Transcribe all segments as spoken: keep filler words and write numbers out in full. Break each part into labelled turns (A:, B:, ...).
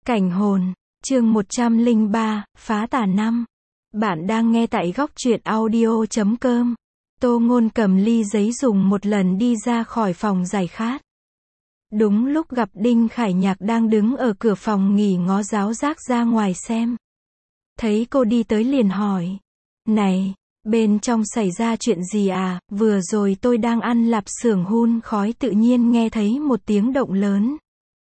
A: Cảnh hồn, chương một trăm lẻ ba, phá tà năm. Bạn đang nghe tại góc truyện audio chấm com. Tô Ngôn cầm ly giấy dùng một lần đi ra khỏi phòng giải khát. Đúng lúc gặp Đinh Khải Nhạc đang đứng ở cửa phòng nghỉ ngó giáo giác ra ngoài xem. Thấy cô đi tới liền hỏi. Này, bên trong xảy ra chuyện gì à? Vừa rồi tôi đang ăn lạp xưởng hun khói tự nhiên nghe thấy một tiếng động lớn.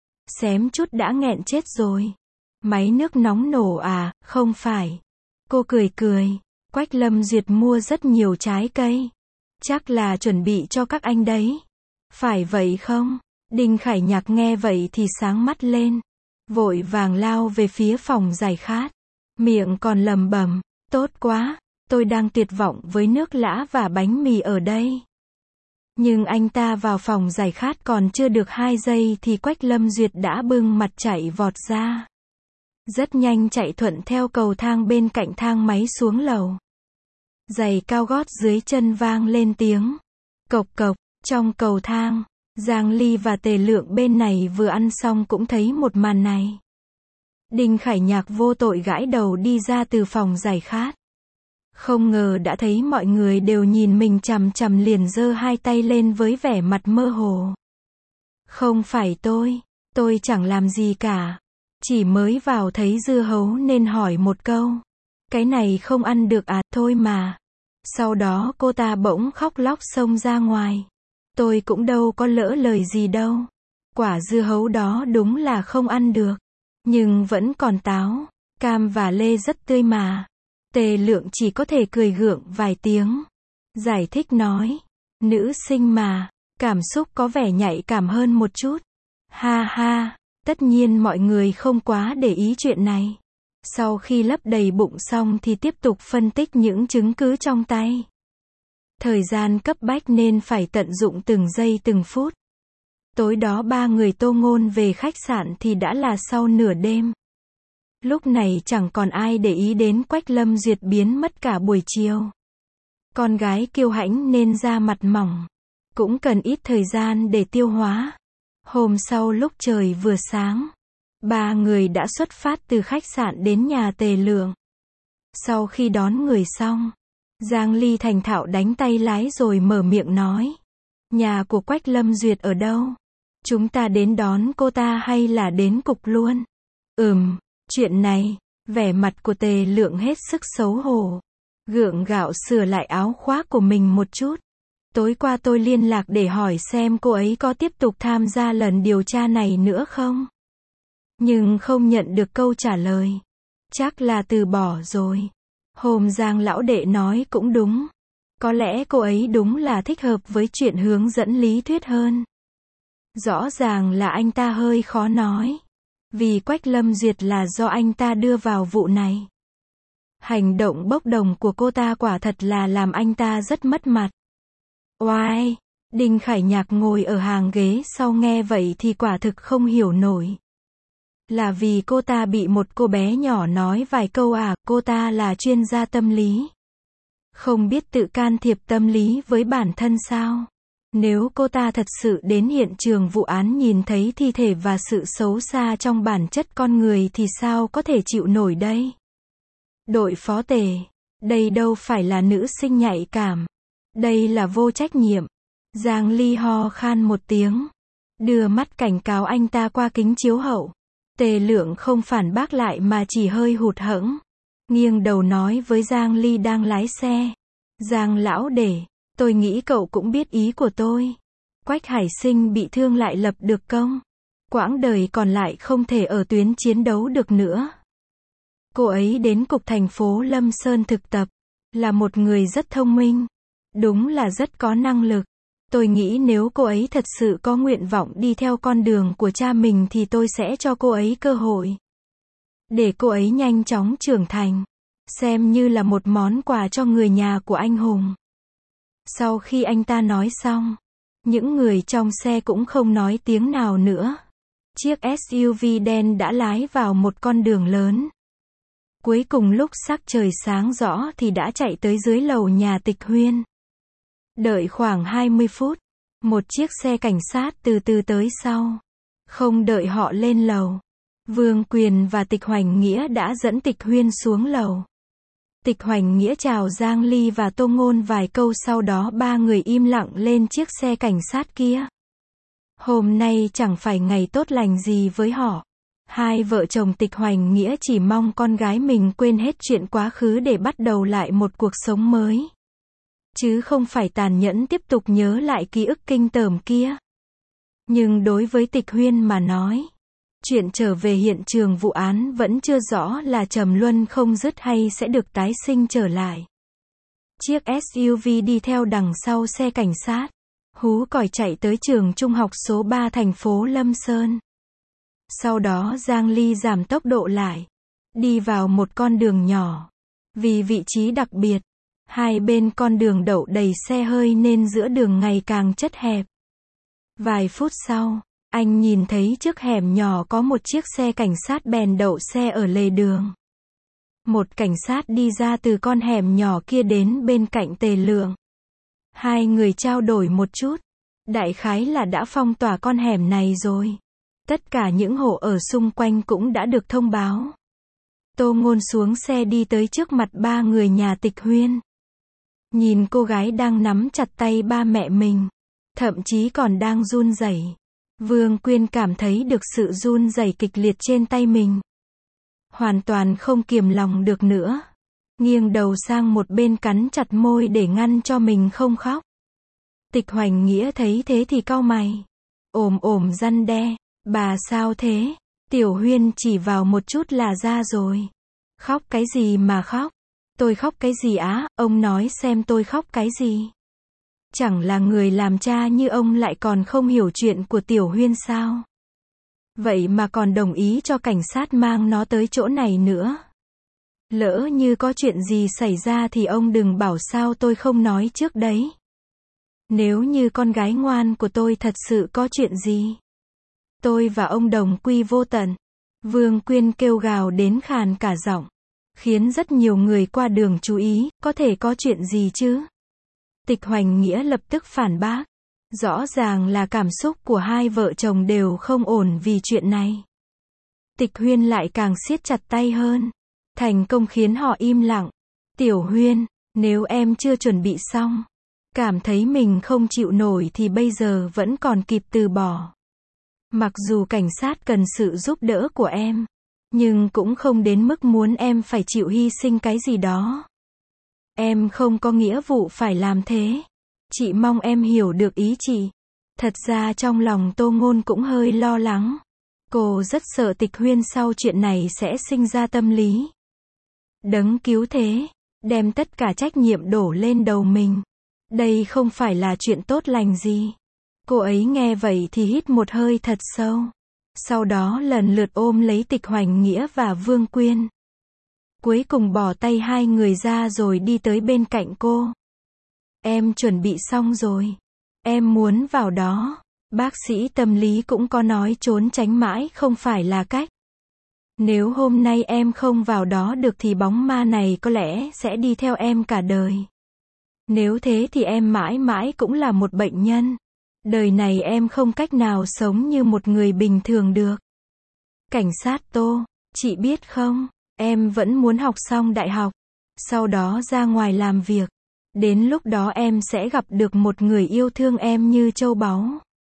A: Xém chút đã nghẹn chết rồi. Máy nước nóng nổ à? Không phải. Cô cười cười. Quách Lâm Duyệt mua rất nhiều trái cây. Chắc là chuẩn bị cho các anh đấy. Phải vậy không? Đinh Khải Nhạc nghe vậy thì sáng mắt lên. Vội vàng lao về phía phòng giải khát. Miệng còn lẩm bẩm, tốt quá, tôi đang tuyệt vọng với nước lã và bánh mì ở đây. Nhưng anh ta vào phòng giải khát còn chưa được hai giây thì Quách Lâm Duyệt đã bưng mặt chạy vọt ra. Rất nhanh chạy thuận theo cầu thang bên cạnh thang máy xuống lầu. Giày cao gót dưới chân vang lên tiếng. Cộc cộc, trong cầu thang, Giang Ly và Tề Lượng bên này vừa ăn xong cũng thấy một màn này. Đinh Khải Nhạc vô tội gãi đầu đi ra từ phòng giải khát. Không ngờ đã thấy mọi người đều nhìn mình chằm chằm liền giơ hai tay lên với vẻ mặt mơ hồ. Không phải tôi, tôi chẳng làm gì cả. Chỉ mới vào thấy dưa hấu nên hỏi một câu. Cái này không ăn được à, thôi mà. Sau đó cô ta bỗng khóc lóc xông ra ngoài. Tôi cũng đâu có lỡ lời gì đâu. Quả dưa hấu đó đúng là không ăn được. Nhưng vẫn còn táo, cam và lê rất tươi mà. Tề Lượng chỉ có thể cười gượng vài tiếng. Giải thích nói. Nữ sinh mà, cảm xúc có vẻ nhạy cảm hơn một chút. Ha ha, tất nhiên mọi người không quá để ý chuyện này. Sau khi lấp đầy bụng xong thì tiếp tục phân tích những chứng cứ trong tay. Thời gian cấp bách nên phải tận dụng từng giây từng phút. Tối đó ba người Tô Ngôn về khách sạn thì đã là sau nửa đêm. Lúc này chẳng còn ai để ý đến Quách Lâm Duyệt biến mất cả buổi chiều. Con gái kiêu hãnh nên da mặt mỏng. Cũng cần ít thời gian để tiêu hóa. Hôm sau lúc trời vừa sáng, ba người đã xuất phát từ khách sạn đến nhà Tề Lượng. Sau khi đón người xong, Giang Ly thành thạo đánh tay lái rồi mở miệng nói. Nhà của Quách Lâm Duyệt ở đâu? Chúng ta đến đón cô ta hay là đến cục luôn? Ừm, chuyện này, vẻ mặt của Tề Lượng hết sức xấu hổ. Gượng gạo sửa lại áo khoác của mình một chút. Tối qua tôi liên lạc để hỏi xem cô ấy có tiếp tục tham gia lần điều tra này nữa không? Nhưng không nhận được câu trả lời. Chắc là từ bỏ rồi. Hôm Giang lão đệ nói cũng đúng. Có lẽ cô ấy đúng là thích hợp với chuyện hướng dẫn lý thuyết hơn. Rõ ràng là anh ta hơi khó nói. Vì Quách Lâm Duyệt là do anh ta đưa vào vụ này. Hành động bốc đồng của cô ta quả thật là làm anh ta rất mất mặt. Oai, Đinh Khải Nhạc ngồi ở hàng ghế sau nghe vậy thì quả thực không hiểu nổi. Là vì cô ta bị một cô bé nhỏ nói vài câu à, cô ta là chuyên gia tâm lý. Không biết tự can thiệp tâm lý với bản thân sao? Nếu cô ta thật sự đến hiện trường vụ án nhìn thấy thi thể và sự xấu xa trong bản chất con người thì sao có thể chịu nổi đây? Đội phó Tề, đây đâu phải là nữ sinh nhạy cảm. Đây là vô trách nhiệm. Giang Ly ho khan một tiếng. Đưa mắt cảnh cáo anh ta qua kính chiếu hậu. Tề Lượng không phản bác lại mà chỉ hơi hụt hẫng. Nghiêng đầu nói với Giang Ly đang lái xe. Giang lão đệ, tôi nghĩ cậu cũng biết ý của tôi. Quách Hải Sinh bị thương lại lập được công. Quãng đời còn lại không thể ở tuyến chiến đấu được nữa. Cô ấy đến cục thành phố Lâm Sơn thực tập. Là một người rất thông minh. Đúng là rất có năng lực. Tôi nghĩ nếu cô ấy thật sự có nguyện vọng đi theo con đường của cha mình thì tôi sẽ cho cô ấy cơ hội. Để cô ấy nhanh chóng trưởng thành. Xem như là một món quà cho người nhà của anh hùng. Sau khi anh ta nói xong, những người trong xe cũng không nói tiếng nào nữa. Chiếc ét u vê đen đã lái vào một con đường lớn. Cuối cùng lúc sắc trời sáng rõ thì đã chạy tới dưới lầu nhà Tịch Huyên. Đợi khoảng hai mươi phút, một chiếc xe cảnh sát từ từ tới sau. Không đợi họ lên lầu, Vương Quyền và Tịch Hoành Nghĩa đã dẫn Tịch Huyên xuống lầu. Tịch Hoành Nghĩa chào Giang Ly và Tô Ngôn vài câu, sau đó ba người im lặng lên chiếc xe cảnh sát kia. Hôm nay chẳng phải ngày tốt lành gì với họ. Hai vợ chồng Tịch Hoành Nghĩa chỉ mong con gái mình quên hết chuyện quá khứ để bắt đầu lại một cuộc sống mới. Chứ không phải tàn nhẫn tiếp tục nhớ lại ký ức kinh tởm kia. Nhưng đối với Tịch Huyên mà nói, chuyện trở về hiện trường vụ án vẫn chưa rõ là trầm luân không dứt hay sẽ được tái sinh trở lại. Chiếc ét u vê đi theo đằng sau xe cảnh sát, hú còi chạy tới trường trung học số ba thành phố Lâm Sơn. Sau đó Giang Ly giảm tốc độ lại, đi vào một con đường nhỏ. Vì vị trí đặc biệt, hai bên con đường đậu đầy xe hơi nên giữa đường ngày càng chật hẹp. Vài phút sau, anh nhìn thấy trước hẻm nhỏ có một chiếc xe cảnh sát bèn đậu xe ở lề đường. Một cảnh sát đi ra từ con hẻm nhỏ kia đến bên cạnh Tề Lượng. Hai người trao đổi một chút. Đại khái là đã phong tỏa con hẻm này rồi. Tất cả những hộ ở xung quanh cũng đã được thông báo. Tô Ngôn xuống xe đi tới trước mặt ba người nhà Tịch Huyên. Nhìn cô gái đang nắm chặt tay ba mẹ mình, thậm chí còn đang run rẩy. Vương Quyên cảm thấy được sự run rẩy kịch liệt trên tay mình. Hoàn toàn không kiềm lòng được nữa. Nghiêng đầu sang một bên cắn chặt môi để ngăn cho mình không khóc. Tịch Hoành Nghĩa thấy thế thì cau mày. Ồm ồm răn đe. Bà sao thế? Tiểu Huyên chỉ vào một chút là ra rồi. Khóc cái gì mà khóc? Tôi khóc cái gì á? Ông nói xem tôi khóc cái gì? Chẳng là người làm cha như ông lại còn không hiểu chuyện của Tiểu Huyên sao? Vậy mà còn đồng ý cho cảnh sát mang nó tới chỗ này nữa. Lỡ như có chuyện gì xảy ra thì ông đừng bảo sao tôi không nói trước đấy. Nếu như con gái ngoan của tôi thật sự có chuyện gì, tôi và ông đồng quy vô tận. Vương Quyên kêu gào đến khàn cả giọng, khiến rất nhiều người qua đường chú ý, có thể có chuyện gì chứ? Tịch Hoành Nghĩa lập tức phản bác. Rõ ràng là cảm xúc của hai vợ chồng đều không ổn vì chuyện này. Tịch Huyên lại càng siết chặt tay hơn. Thành công khiến họ im lặng. Tiểu Huyên, nếu em chưa chuẩn bị xong, cảm thấy mình không chịu nổi thì bây giờ vẫn còn kịp từ bỏ. Mặc dù cảnh sát cần sự giúp đỡ của em, nhưng cũng không đến mức muốn em phải chịu hy sinh cái gì đó. Em không có nghĩa vụ phải làm thế. Chị mong em hiểu được ý chị. Thật ra trong lòng Tô Ngôn cũng hơi lo lắng. Cô rất sợ Tịch Huyên sau chuyện này sẽ sinh ra tâm lý đấng cứu thế, đem tất cả trách nhiệm đổ lên đầu mình. Đây không phải là chuyện tốt lành gì. Cô ấy nghe vậy thì hít một hơi thật sâu. Sau đó lần lượt ôm lấy Tịch Hoành Nghĩa và Vương Quyên. Cuối cùng bỏ tay hai người ra rồi đi tới bên cạnh cô. Em chuẩn bị xong rồi. Em muốn vào đó. Bác sĩ tâm lý cũng có nói trốn tránh mãi không phải là cách. Nếu hôm nay em không vào đó được thì bóng ma này có lẽ sẽ đi theo em cả đời. Nếu thế thì em mãi mãi cũng là một bệnh nhân. Đời này em không cách nào sống như một người bình thường được. Cảnh sát Tô, chị biết không, em vẫn muốn học xong đại học, sau đó ra ngoài làm việc. Đến lúc đó em sẽ gặp được một người yêu thương em như châu báu.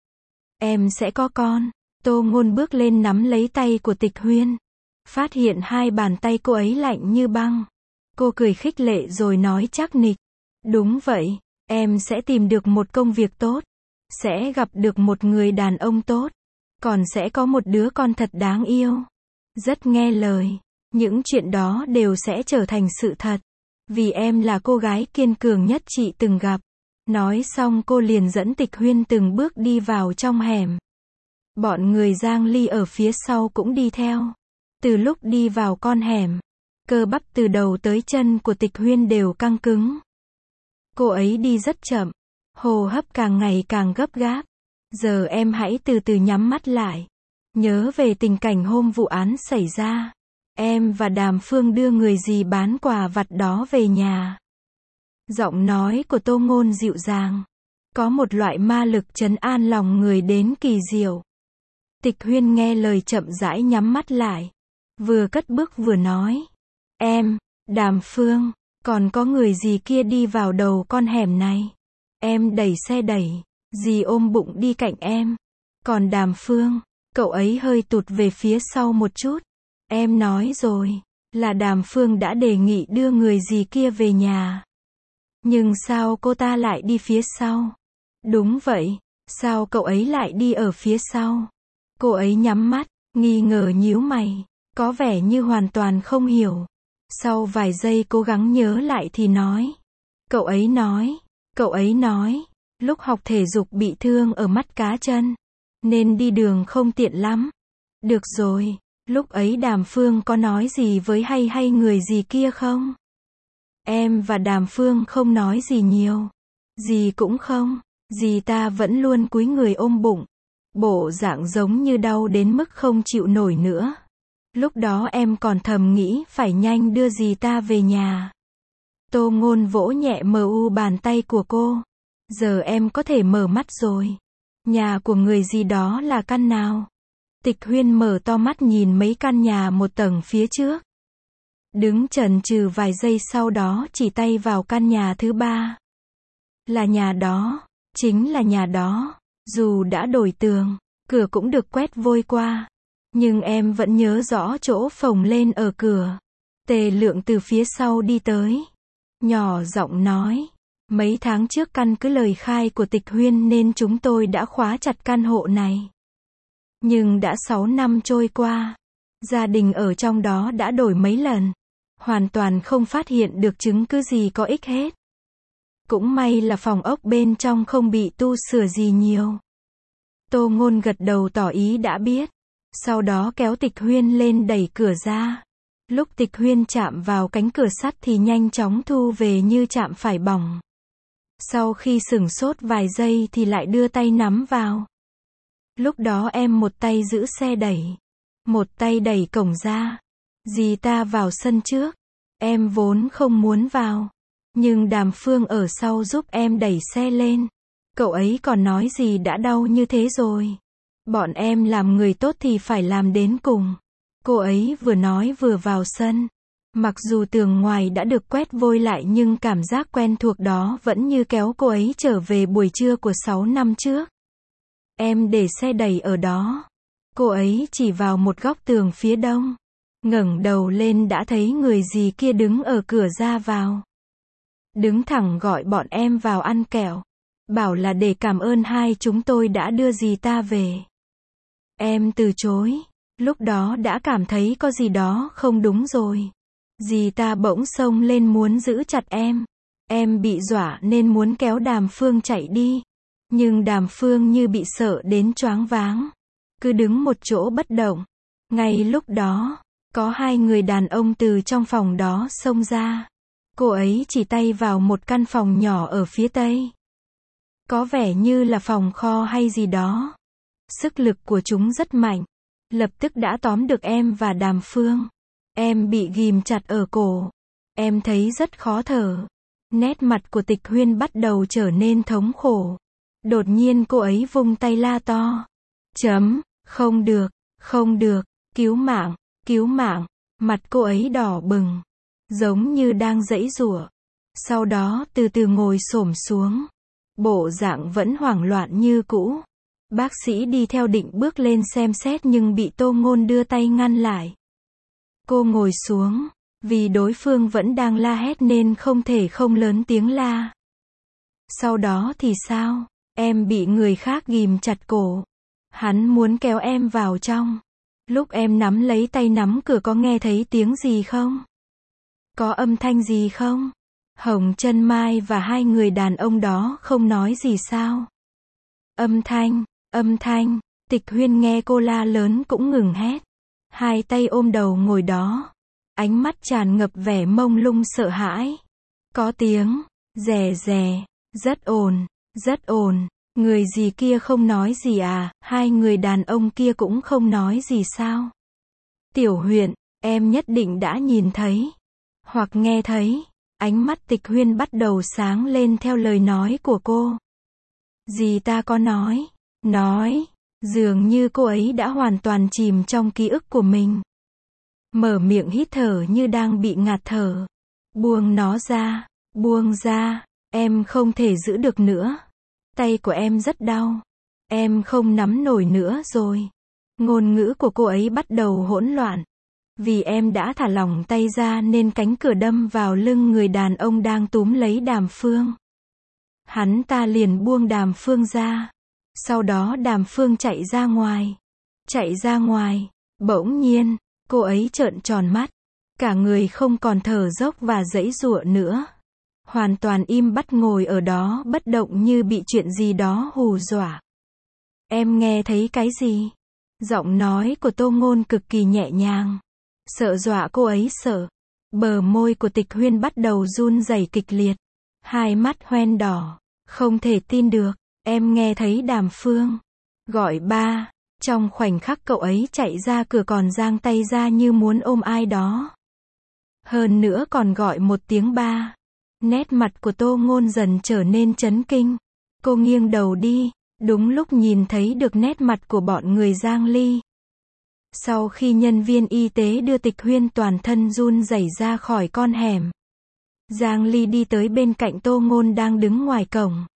A: Em sẽ có con. Tô Ngôn bước lên nắm lấy tay của Tịch Huyên. Phát hiện hai bàn tay cô ấy lạnh như băng. Cô cười khích lệ rồi nói chắc nịch. Đúng vậy, em sẽ tìm được một công việc tốt. Sẽ gặp được một người đàn ông tốt. Còn sẽ có một đứa con thật đáng yêu. Rất nghe lời. Những chuyện đó đều sẽ trở thành sự thật. Vì em là cô gái kiên cường nhất chị từng gặp. Nói xong cô liền dẫn Tịch Huyên từng bước đi vào trong hẻm. Bọn người Giang Ly ở phía sau cũng đi theo. Từ lúc đi vào con hẻm, cơ bắp từ đầu tới chân của Tịch Huyên đều căng cứng. Cô ấy đi rất chậm, hô hấp càng ngày càng gấp gáp. Giờ em hãy từ từ nhắm mắt lại. Nhớ về tình cảnh hôm vụ án xảy ra. Em và Đàm Phương đưa người gì bán quà vặt đó về nhà. Giọng nói của Tô Ngôn dịu dàng. Có một loại ma lực trấn an lòng người đến kỳ diệu. Tịch Huyên nghe lời chậm rãi nhắm mắt lại. Vừa cất bước vừa nói. Em, Đàm Phương, còn có người gì kia đi vào đầu con hẻm này. Em đẩy xe đẩy, dì ôm bụng đi cạnh em. Còn Đàm Phương, cậu ấy hơi tụt về phía sau một chút. Em nói rồi, là Đàm Phương đã đề nghị đưa người gì kia về nhà. Nhưng sao cô ta lại đi phía sau? Đúng vậy, sao cậu ấy lại đi ở phía sau? Cô ấy nhắm mắt, nghi ngờ nhíu mày, có vẻ như hoàn toàn không hiểu. Sau vài giây cố gắng nhớ lại thì nói. Cậu ấy nói, cậu ấy nói, lúc học thể dục bị thương ở mắt cá chân, nên đi đường không tiện lắm. Được rồi, lúc ấy Đàm Phương có nói gì với hay hay người gì kia không? Em và Đàm Phương không nói gì nhiều. Dì cũng không, dì ta vẫn luôn cúi người ôm bụng. Bộ dạng giống như đau đến mức không chịu nổi nữa. Lúc đó em còn thầm nghĩ phải nhanh đưa dì ta về nhà. Tô Ngôn vỗ nhẹ mờ u bàn tay của cô. Giờ em có thể mở mắt rồi. Nhà của người gì đó là căn nào? Tịch Huyên mở to mắt nhìn mấy căn nhà một tầng phía trước. Đứng chần chừ vài giây sau đó chỉ tay vào căn nhà thứ ba. Là nhà đó, chính là nhà đó. Dù đã đổi tường, cửa cũng được quét vôi qua. Nhưng em vẫn nhớ rõ chỗ phồng lên ở cửa. Tề Lượng từ phía sau đi tới. Nhỏ giọng nói. Mấy tháng trước căn cứ lời khai của Tịch Huyên nên chúng tôi đã khóa chặt căn hộ này. Nhưng đã sáu năm trôi qua. Gia đình ở trong đó đã đổi mấy lần. Hoàn toàn không phát hiện được chứng cứ gì có ích hết. Cũng may là phòng ốc bên trong không bị tu sửa gì nhiều. Tô Ngôn gật đầu tỏ ý đã biết. Sau đó kéo Tịch Huyên lên đẩy cửa ra. Lúc Tịch Huyên chạm vào cánh cửa sắt thì nhanh chóng thu về như chạm phải bỏng. Sau khi sửng sốt vài giây thì lại đưa tay nắm vào. Lúc đó em một tay giữ xe đẩy, một tay đẩy cổng ra. Dì ta vào sân trước. Em vốn không muốn vào. Nhưng Đàm Phương ở sau giúp em đẩy xe lên. Cậu ấy còn nói gì đã đau như thế rồi. Bọn em làm người tốt thì phải làm đến cùng. Cô ấy vừa nói vừa vào sân. Mặc dù tường ngoài đã được quét vôi lại nhưng cảm giác quen thuộc đó vẫn như kéo cô ấy trở về buổi trưa của sáu năm trước. Em để xe đẩy ở đó. Cô ấy chỉ vào một góc tường phía đông. Ngẩng đầu lên đã thấy người gì kia đứng ở cửa ra vào. Đứng thẳng gọi bọn em vào ăn kẹo. Bảo là để cảm ơn hai chúng tôi đã đưa dì ta về. Em từ chối. Lúc đó đã cảm thấy có gì đó không đúng rồi. Dì ta bỗng xông lên muốn giữ chặt em. Em bị dọa nên muốn kéo Đàm Phương chạy đi. Nhưng Đàm Phương như bị sợ đến choáng váng. Cứ đứng một chỗ bất động. Ngay lúc đó, có hai người đàn ông từ trong phòng đó xông ra. Cô ấy chỉ tay vào một căn phòng nhỏ ở phía tây. Có vẻ như là phòng kho hay gì đó. Sức lực của chúng rất mạnh. Lập tức đã tóm được em và Đàm Phương. Em bị ghim chặt ở cổ. Em thấy rất khó thở. Nét mặt của Tịch Huyên bắt đầu trở nên thống khổ. Đột nhiên cô ấy vung tay la to. Chấm, không được, không được, cứu mạng, cứu mạng. Mặt cô ấy đỏ bừng. Giống như đang giãy giụa. Sau đó từ từ ngồi xổm xuống. Bộ dạng vẫn hoảng loạn như cũ. Bác sĩ đi theo định bước lên xem xét nhưng bị Tô Ngôn đưa tay ngăn lại. Cô ngồi xuống. Vì đối phương vẫn đang la hét nên không thể không lớn tiếng la. Sau đó thì sao? Em bị người khác ghim chặt cổ. Hắn muốn kéo em vào trong. Lúc em nắm lấy tay nắm cửa có nghe thấy tiếng gì không? Có âm thanh gì không? Hồng Chân Mai và hai người đàn ông đó không nói gì sao? Âm thanh, âm thanh. Tịch Huyên nghe cô la lớn cũng ngừng hét. Hai tay ôm đầu ngồi đó. Ánh mắt tràn ngập vẻ mông lung sợ hãi. Có tiếng, rè rè, rất ồn, rất ồn. Người gì kia không nói gì à? Hai người đàn ông kia cũng không nói gì sao? Tiểu Huyền, em nhất định đã nhìn thấy. Hoặc nghe thấy. Ánh mắt Tịch Huyên bắt đầu sáng lên theo lời nói của cô. Dì ta có nói. Nói. Dường như cô ấy đã hoàn toàn chìm trong ký ức của mình. Mở miệng hít thở như đang bị ngạt thở. Buông nó ra, buông ra, em không thể giữ được nữa. Tay của em rất đau. Em không nắm nổi nữa rồi. Ngôn ngữ của cô ấy bắt đầu hỗn loạn. Vì em đã thả lỏng tay ra nên cánh cửa đâm vào lưng người đàn ông đang túm lấy Đàm Phương. Hắn ta liền buông Đàm Phương ra. Sau đó Đàm Phương chạy ra ngoài. Chạy ra ngoài. Bỗng nhiên, cô ấy trợn tròn mắt. Cả người không còn thở dốc và giãy giụa nữa. Hoàn toàn im bặt ngồi ở đó bất động như bị chuyện gì đó hù dọa. Em nghe thấy cái gì? Giọng nói của Tô Ngôn cực kỳ nhẹ nhàng. Sợ dọa cô ấy sợ. Bờ môi của Tịch Huyên bắt đầu run rẩy kịch liệt. Hai mắt hoen đỏ. Không thể tin được. Em nghe thấy Đàm Phương gọi ba. Trong khoảnh khắc cậu ấy chạy ra cửa còn giang tay ra như muốn ôm ai đó. Hơn nữa còn gọi một tiếng ba. Nét mặt của Tô Ngôn dần trở nên chấn kinh. Cô nghiêng đầu đi. Đúng lúc nhìn thấy được nét mặt của bọn người Giang Ly. Sau khi nhân viên y tế đưa Tịch Huyên toàn thân run rẩy ra khỏi con hẻm, Giang Ly đi tới bên cạnh Tô Ngôn đang đứng ngoài cổng.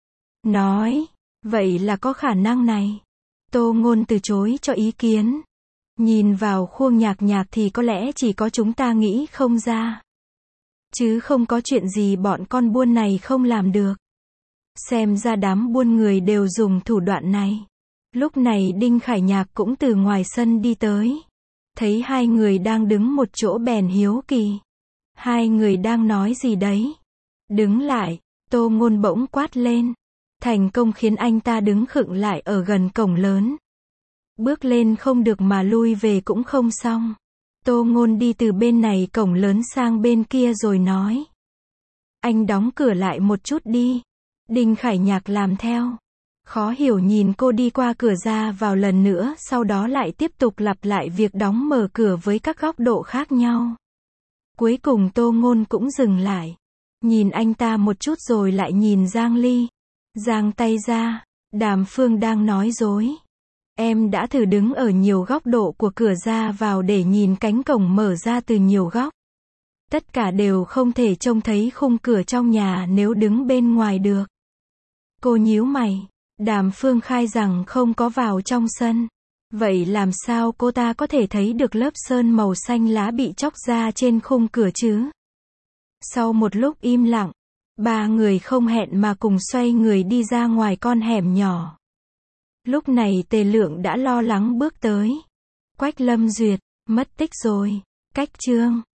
A: Nói, vậy là có khả năng này. Tô Ngôn từ chối cho ý kiến. Nhìn vào khuôn nhạc nhạc thì có lẽ chỉ có chúng ta nghĩ không ra. Chứ không có chuyện gì bọn con buôn này không làm được. Xem ra đám buôn người đều dùng thủ đoạn này. Lúc này Đinh Khải Nhạc cũng từ ngoài sân đi tới. Thấy hai người đang đứng một chỗ bèn hiếu kỳ. Hai người đang nói gì đấy? Đứng lại, Tô Ngôn bỗng quát lên. Thành công khiến anh ta đứng khựng lại ở gần cổng lớn. Bước lên không được mà lui về cũng không xong. Tô Ngôn đi từ bên này cổng lớn sang bên kia rồi nói. Anh đóng cửa lại một chút đi. Đinh Khải Nhạc làm theo. Khó hiểu nhìn cô đi qua cửa ra vào lần nữa, sau đó lại tiếp tục lặp lại việc đóng mở cửa với các góc độ khác nhau. Cuối cùng Tô Ngôn cũng dừng lại. Nhìn anh ta một chút rồi lại nhìn Giang Ly. Giang tay ra. Đàm Phương đang nói dối. Em đã thử đứng ở nhiều góc độ của cửa ra vào để nhìn cánh cổng mở ra từ nhiều góc. Tất cả đều không thể trông thấy khung cửa trong nhà nếu đứng bên ngoài được. Cô nhíu mày. Đàm Phương khai rằng không có vào trong sân. Vậy làm sao cô ta có thể thấy được lớp sơn màu xanh lá bị chóc ra trên khung cửa chứ? Sau một lúc im lặng, ba người không hẹn mà cùng xoay người đi ra ngoài con hẻm nhỏ. Lúc này Tề Lượng đã lo lắng bước tới. Quách Lâm Duyệt, mất tích rồi. Cách chương